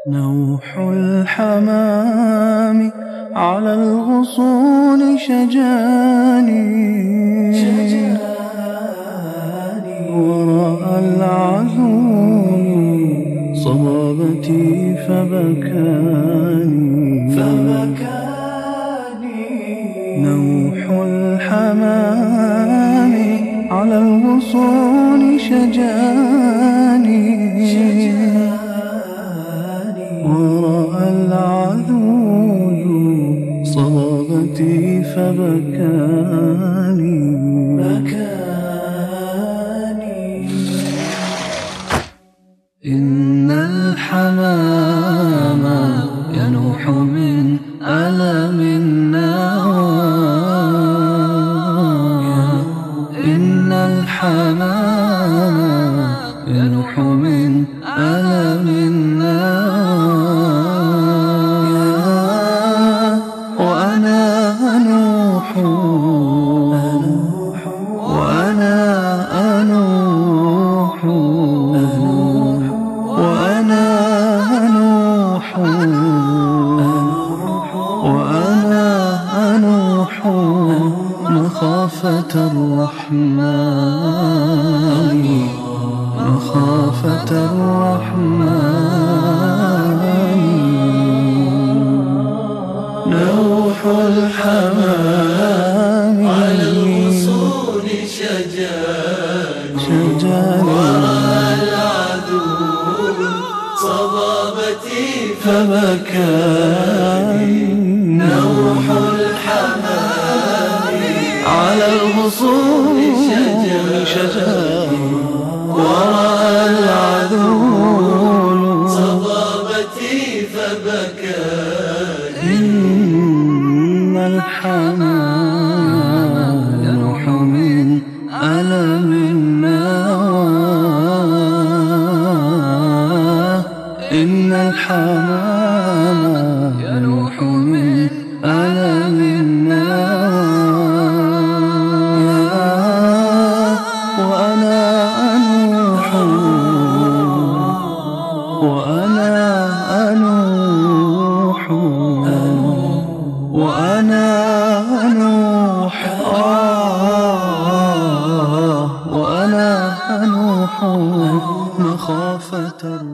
نوح الحمام على الغصون شجاني ورأى العذول صبابتي فبكاني نوح الحمام على الغصون شجاني ورأى العذول صبابتي فبكاني إن الحمام ينوح من ألم النار إن الحمام ينوح من ألم النار وأنا أنوح وأنا أنوح وأنا أنوح وأنا أنوح مخافة الرحمن مخافة الرحمن نوح الحمام على الغصون شجاني ورأى العذول صبابتي فبكاني نوح الحمام على الغصون شجاني ورأى العذول صبابتي فبكاني إن الحمام ينوح من ألم النار إن الحمام ينوح من ألم النار وأنا أنوح وأنا أنوح وأنا أنوح وأنا أنوح مخافة